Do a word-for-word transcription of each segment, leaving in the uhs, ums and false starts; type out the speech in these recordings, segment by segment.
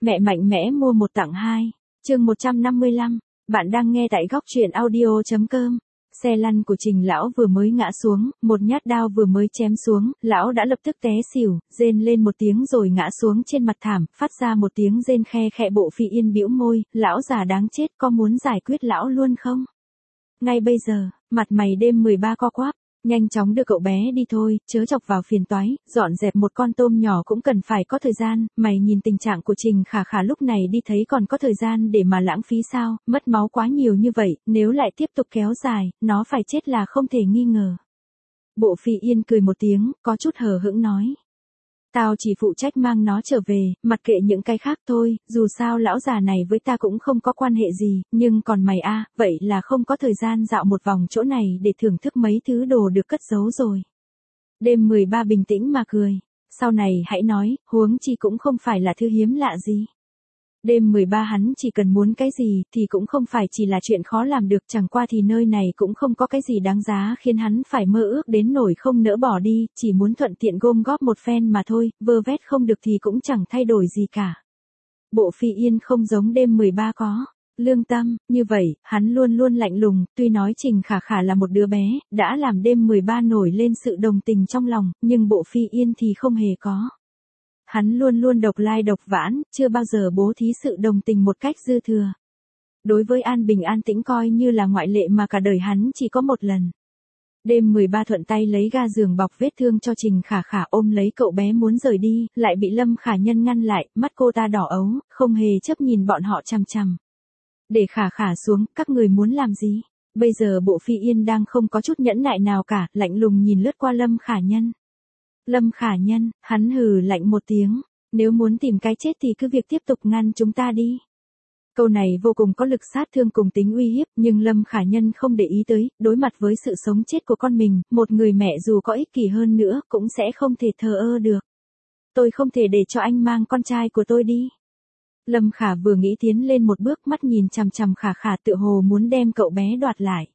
Mẹ mạnh mẽ mua một tặng hai. Chương một trăm năm mươi lăm. Bạn đang nghe tại góc truyện audio chấm com. Xe lăn của Trình lão vừa mới ngã xuống, một nhát đao vừa mới chém xuống, lão đã lập tức té xỉu, rên lên một tiếng rồi ngã xuống trên mặt thảm, phát ra một tiếng rên khe khẽ. Bộ Phi Yên bĩu môi, lão già đáng chết, có muốn giải quyết lão luôn không? Ngay bây giờ, mặt mày đêm mười ba co quắp. Nhanh chóng đưa cậu bé đi thôi, chớ chọc vào phiền toái, dọn dẹp một con tôm nhỏ cũng cần phải có thời gian, mày nhìn tình trạng của Trình Khả Khả lúc này đi thấy còn có thời gian để mà lãng phí sao, mất máu quá nhiều như vậy, nếu lại tiếp tục kéo dài, nó phải chết là không thể nghi ngờ. Bộ Phi Yên cười một tiếng, có chút hờ hững nói. Tao chỉ phụ trách mang nó trở về, mặc kệ những cái khác thôi, dù sao lão già này với ta cũng không có quan hệ gì, nhưng còn mày a, vậy là không có thời gian dạo một vòng chỗ này để thưởng thức mấy thứ đồ được cất giấu rồi. Đêm mười ba bình tĩnh mà cười, sau này hãy nói, huống chi cũng không phải là thứ hiếm lạ gì. Đêm mười ba hắn chỉ cần muốn cái gì thì cũng không phải chỉ là chuyện khó làm được, chẳng qua thì nơi này cũng không có cái gì đáng giá khiến hắn phải mơ ước đến nỗi không nỡ bỏ đi, chỉ muốn thuận tiện gom góp một phen mà thôi, vơ vét không được thì cũng chẳng thay đổi gì cả. Bộ Phi Yên không giống đêm mười ba có lương tâm, như vậy, hắn luôn luôn lạnh lùng, tuy nói Trình Khả Khả là một đứa bé, đã làm đêm mười ba nổi lên sự đồng tình trong lòng, nhưng Bộ Phi Yên thì không hề có. Hắn luôn luôn độc lai độc vãn, chưa bao giờ bố thí sự đồng tình một cách dư thừa. Đối với An Bình an tĩnh coi như là ngoại lệ mà cả đời hắn chỉ có một lần. Đêm mười ba thuận tay lấy ga giường bọc vết thương cho Trình Khả Khả, ôm lấy cậu bé muốn rời đi, lại bị Lâm Khả Nhân ngăn lại, mắt cô ta đỏ ấu, không hề chấp nhìn bọn họ chằm chằm. Để Khả Khả xuống, các người muốn làm gì? Bây giờ Bộ Phi Yên đang không có chút nhẫn nại nào cả, lạnh lùng nhìn lướt qua Lâm Khả Nhân. Lâm Khả Nhân, hắn hừ lạnh một tiếng, nếu muốn tìm cái chết thì cứ việc tiếp tục ngăn chúng ta đi. Câu này vô cùng có lực sát thương cùng tính uy hiếp, nhưng Lâm Khả Nhân không để ý tới, đối mặt với sự sống chết của con mình, một người mẹ dù có ích kỷ hơn nữa cũng sẽ không thể thờ ơ được. Tôi không thể để cho anh mang con trai của tôi đi. Lâm Khả vừa nghĩ tiến lên một bước, mắt nhìn chằm chằm Khả Khả tựa hồ muốn đem cậu bé đoạt lại.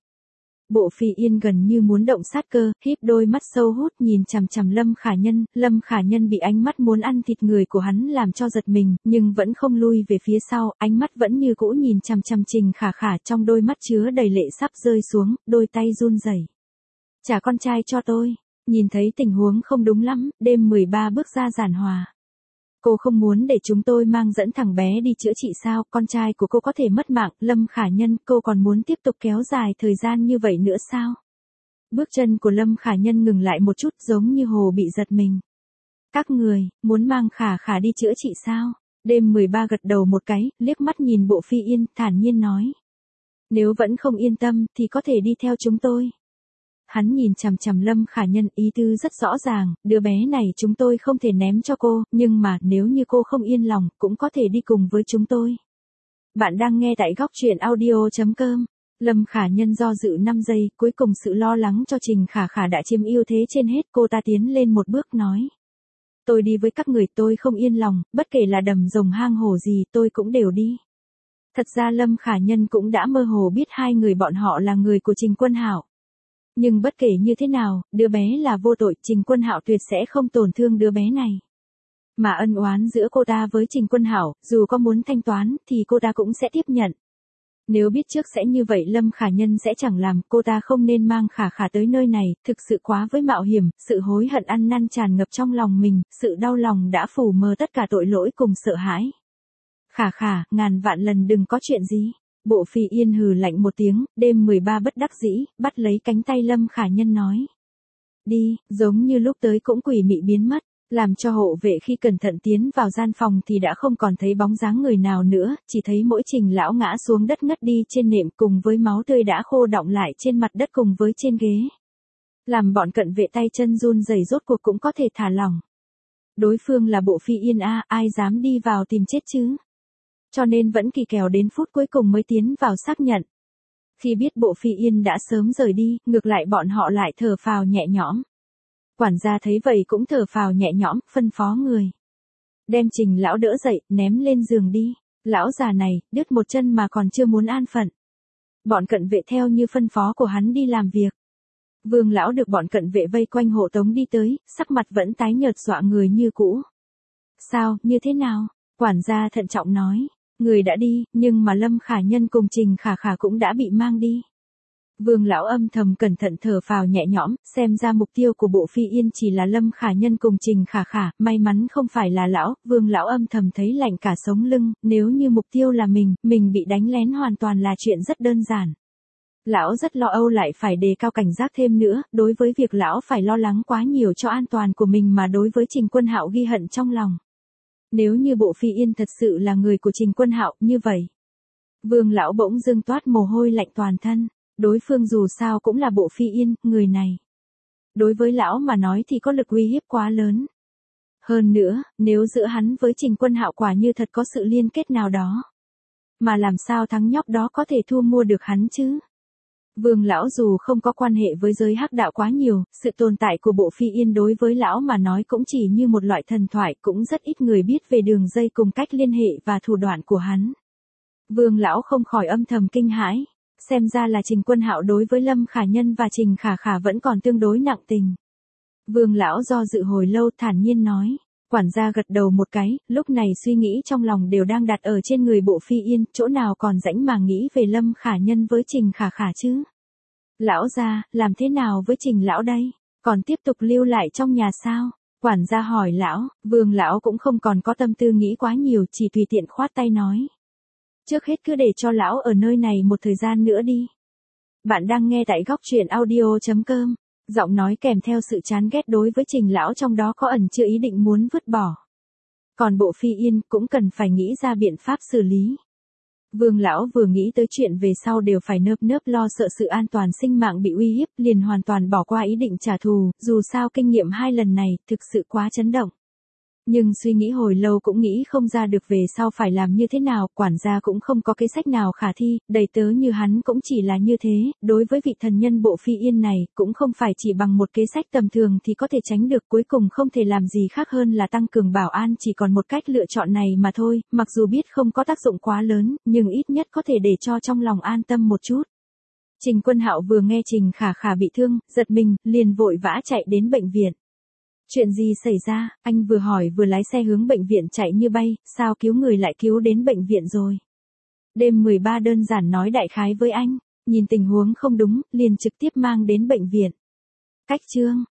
Bộ Phi Yên gần như muốn động sát cơ, híp đôi mắt sâu hút nhìn chằm chằm Lâm Khả Nhân, Lâm Khả Nhân bị ánh mắt muốn ăn thịt người của hắn làm cho giật mình, nhưng vẫn không lui về phía sau, ánh mắt vẫn như cũ nhìn chằm chằm Trình Khả Khả, trong đôi mắt chứa đầy lệ sắp rơi xuống, đôi tay run rẩy. Trả con trai cho tôi. Nhìn thấy tình huống không đúng lắm, đêm mười ba bước ra giản hòa. Cô không muốn để chúng tôi mang dẫn thằng bé đi chữa trị sao, con trai của cô có thể mất mạng, Lâm Khả Nhân, cô còn muốn tiếp tục kéo dài thời gian như vậy nữa sao? Bước chân của Lâm Khả Nhân ngừng lại một chút, giống như hồ bị giật mình. Các người, muốn mang Khả Khả đi chữa trị sao? Đêm mười ba gật đầu một cái, liếc mắt nhìn Bộ Phi Yên, thản nhiên nói. Nếu vẫn không yên tâm, thì có thể đi theo chúng tôi. Hắn nhìn chằm chằm Lâm Khả Nhân, ý tư rất rõ ràng, đứa bé này chúng tôi không thể ném cho cô, nhưng mà nếu như cô không yên lòng, cũng có thể đi cùng với chúng tôi. Bạn đang nghe tại góc truyện audio chấm com. Lâm Khả Nhân do dự năm giây, cuối cùng sự lo lắng cho Trình Khả Khả đã chiếm ưu thế trên hết, cô ta tiến lên một bước nói. Tôi đi với các người, tôi không yên lòng, bất kể là đầm rồng hang hổ gì tôi cũng đều đi. Thật ra Lâm Khả Nhân cũng đã mơ hồ biết hai người bọn họ là người của Trình Quân Hạo. Nhưng bất kể như thế nào, đứa bé là vô tội, Trình Quân Hạo tuyệt sẽ không tổn thương đứa bé này. Mà ân oán giữa cô ta với Trình Quân Hạo, dù có muốn thanh toán, thì cô ta cũng sẽ tiếp nhận. Nếu biết trước sẽ như vậy Lâm Khả Nhân sẽ chẳng làm, cô ta không nên mang Khả Khả tới nơi này, thực sự quá với mạo hiểm, sự hối hận ăn năn tràn ngập trong lòng mình, sự đau lòng đã phủ mờ tất cả tội lỗi cùng sợ hãi. Khả Khả, ngàn vạn lần đừng có chuyện gì. Bộ Phi Yên hừ lạnh một tiếng, đêm mười ba bất đắc dĩ, bắt lấy cánh tay Lâm Khả Nhân nói. Đi, giống như lúc tới cũng quỷ mị biến mất, làm cho hộ vệ khi cẩn thận tiến vào gian phòng thì đã không còn thấy bóng dáng người nào nữa, chỉ thấy mỗi Trình lão ngã xuống đất ngất đi trên nệm cùng với máu tươi đã khô đọng lại trên mặt đất cùng với trên ghế. Làm bọn cận vệ tay chân run rẩy rốt cuộc cũng có thể thả lỏng. Đối phương là Bộ Phi Yên a, ai dám đi vào tìm chết chứ? Cho nên vẫn kỳ kèo đến phút cuối cùng mới tiến vào xác nhận. Khi biết Bộ Phi Yên đã sớm rời đi, ngược lại bọn họ lại thở phào nhẹ nhõm. Quản gia thấy vậy cũng thở phào nhẹ nhõm, phân phó người. Đem Trình lão đỡ dậy, ném lên giường đi. Lão già này, đứt một chân mà còn chưa muốn an phận. Bọn cận vệ theo như phân phó của hắn đi làm việc. Vương lão được bọn cận vệ vây quanh hộ tống đi tới, sắc mặt vẫn tái nhợt dọa người như cũ. Sao, như thế nào? Quản gia thận trọng nói, người đã đi, nhưng mà Lâm Khả Nhân cùng Trình Khả Khả cũng đã bị mang đi. Vương lão âm thầm cẩn thận thở phào nhẹ nhõm, xem ra mục tiêu của Bộ Phi Yên chỉ là Lâm Khả Nhân cùng Trình Khả Khả, may mắn không phải là lão, Vương lão âm thầm thấy lạnh cả sống lưng, nếu như mục tiêu là mình, mình bị đánh lén hoàn toàn là chuyện rất đơn giản. Lão rất lo âu lại phải đề cao cảnh giác thêm nữa, đối với việc lão phải lo lắng quá nhiều cho an toàn của mình mà đối với Trình Quân Hạo ghi hận trong lòng. Nếu như Bộ Phi Yên thật sự là người của Trình Quân Hạo, như vậy. Vương lão bỗng dưng toát mồ hôi lạnh toàn thân, đối phương dù sao cũng là Bộ Phi Yên, người này. Đối với lão mà nói thì có lực uy hiếp quá lớn. Hơn nữa, nếu giữa hắn với Trình Quân Hạo quả như thật có sự liên kết nào đó. Mà làm sao thằng nhóc đó có thể thu mua được hắn chứ? Vương lão dù không có quan hệ với giới hắc đạo quá nhiều, sự tồn tại của Bộ Phi Yên đối với lão mà nói cũng chỉ như một loại thần thoại, cũng rất ít người biết về đường dây cùng cách liên hệ và thủ đoạn của hắn. Vương lão không khỏi âm thầm kinh hãi, xem ra là Trình Quân Hạo đối với Lâm Khả Nhân và Trình Khả Khả vẫn còn tương đối nặng tình. Vương lão do dự hồi lâu thản nhiên nói, quản gia gật đầu một cái, lúc này suy nghĩ trong lòng đều đang đặt ở trên người Bộ Phi Yên, chỗ nào còn rãnh mà nghĩ về Lâm Khả Nhân với Trình Khả Khả chứ. Lão gia, làm thế nào với Trình lão đây? Còn tiếp tục lưu lại trong nhà sao? Quản gia hỏi lão, Vương lão cũng không còn có tâm tư nghĩ quá nhiều, chỉ tùy tiện khoát tay nói. Trước hết cứ để cho lão ở nơi này một thời gian nữa đi. Bạn đang nghe tại góc truyện audio chấm com. Giọng nói kèm theo sự chán ghét đối với Trình lão trong đó có ẩn chứa ý định muốn vứt bỏ. Còn Bộ Phi Yên cũng cần phải nghĩ ra biện pháp xử lý. Vương lão vừa nghĩ tới chuyện về sau đều phải nơm nớp lo sợ sự an toàn sinh mạng bị uy hiếp, liền hoàn toàn bỏ qua ý định trả thù, dù sao kinh nghiệm hai lần này thực sự quá chấn động. Nhưng suy nghĩ hồi lâu cũng nghĩ không ra được về sau phải làm như thế nào, quản gia cũng không có kế sách nào khả thi, đầy tớ như hắn cũng chỉ là như thế, đối với vị thần nhân Bộ Phi Yên này, cũng không phải chỉ bằng một kế sách tầm thường thì có thể tránh được, cuối cùng không thể làm gì khác hơn là tăng cường bảo an, chỉ còn một cách lựa chọn này mà thôi, mặc dù biết không có tác dụng quá lớn, nhưng ít nhất có thể để cho trong lòng an tâm một chút. Trình Quân Hạo vừa nghe Trình Khả Khả bị thương, giật mình, liền vội vã chạy đến bệnh viện. Chuyện gì xảy ra, anh vừa hỏi vừa lái xe hướng bệnh viện chạy như bay, sao cứu người lại cứu đến bệnh viện rồi. Đêm mười ba đơn giản nói đại khái với anh, nhìn tình huống không đúng, liền trực tiếp mang đến bệnh viện. Cách chương.